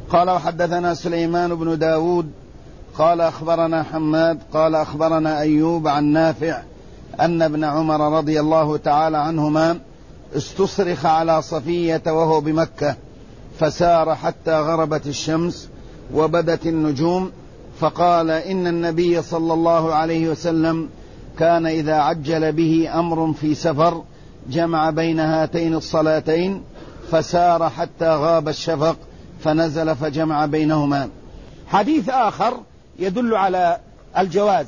قال وحدثنا سليمان بن داود قال أخبرنا حماد قال أخبرنا أيوب عن نافع أن ابن عمر رضي الله تعالى عنهما استصرخ على صفية وهو بمكة فسار حتى غربت الشمس وبدت النجوم، فقال إن النبي صلى الله عليه وسلم كان إذا عجل به أمر في سفر جمع بين هاتين الصلاتين فسار حتى غاب الشفق فنزل فجمع بينهما. حديث آخر يدل على الجواز،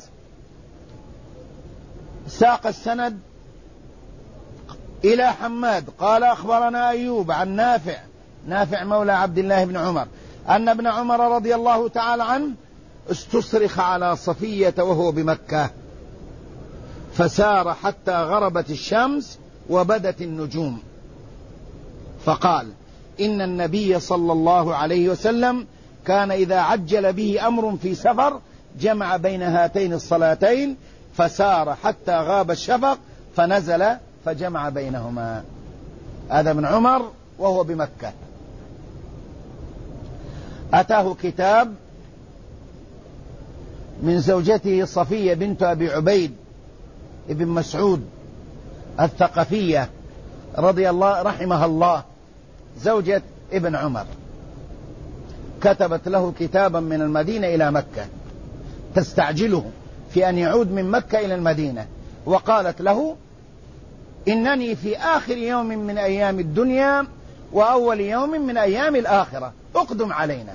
ساق السند إلى حماد قال أخبرنا أيوب عن نافع مولى عبد الله بن عمر أن ابن عمر رضي الله تعالى عنه استصرخ على صفية وهو بمكة فسار حتى غربت الشمس وبدت النجوم، فقال إن النبي صلى الله عليه وسلم كان إذا عجل به أمر في سفر جمع بين هاتين الصلاتين فسار حتى غاب الشفق فنزل فجمع بينهما. هذا ابن عمر وهو بمكة. أتاه كتاب من زوجته صفية بنت أبي عبيد ابن مسعود الثقفية رضي الله رحمها الله، زوجة ابن عمر، كتبت له كتابا من المدينة إلى مكة تستعجله في أن يعود من مكة إلى المدينة، وقالت له إنني في آخر يوم من أيام الدنيا وأول يوم من أيام الآخرة اقدم علينا.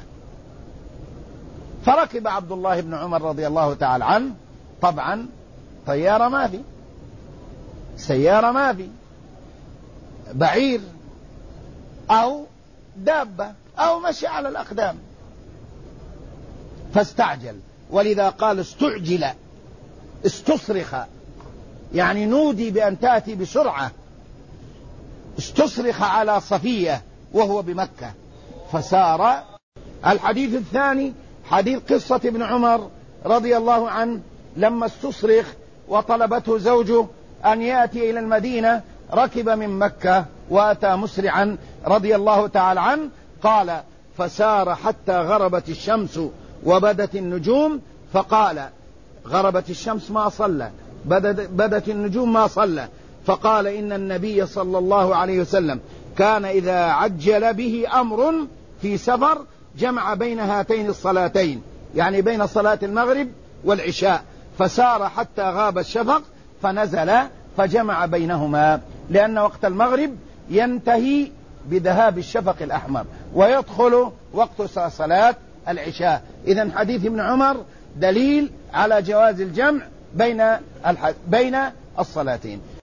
فركب عبد الله بن عمر رضي الله تعالى عنه، طبعا طيارة ما في، سيارة ما في، بعير أو دابة أو مشي على الأقدام، فاستعجل، ولذا قال استعجل، استصرخ يعني نودي بأن تأتي بسرعة، استصرخ على صفية وهو بمكة فسار. الحديث الثاني حديث قصة ابن عمر رضي الله عنه لما استصرخ وطلبته زوجه أن يأتي إلى المدينة، ركب من مكة وأتى مسرعا رضي الله تعالى عنه، قال فسار حتى غربت الشمس وبدت النجوم، فقال غربت الشمس ما صلى، بدت النجوم ما صلى، فقال إن النبي صلى الله عليه وسلم كان إذا عجل به أمر في سفر جمع بين هاتين الصلاتين، يعني بين صلاة المغرب والعشاء، فسار حتى غاب الشفق فنزل فجمع بينهما، لأن وقت المغرب ينتهي بذهاب الشفق الأحمر ويدخل وقت صلاة العشاء. إذن حديث ابن عمر دليل على جواز الجمع بين الصلاتين.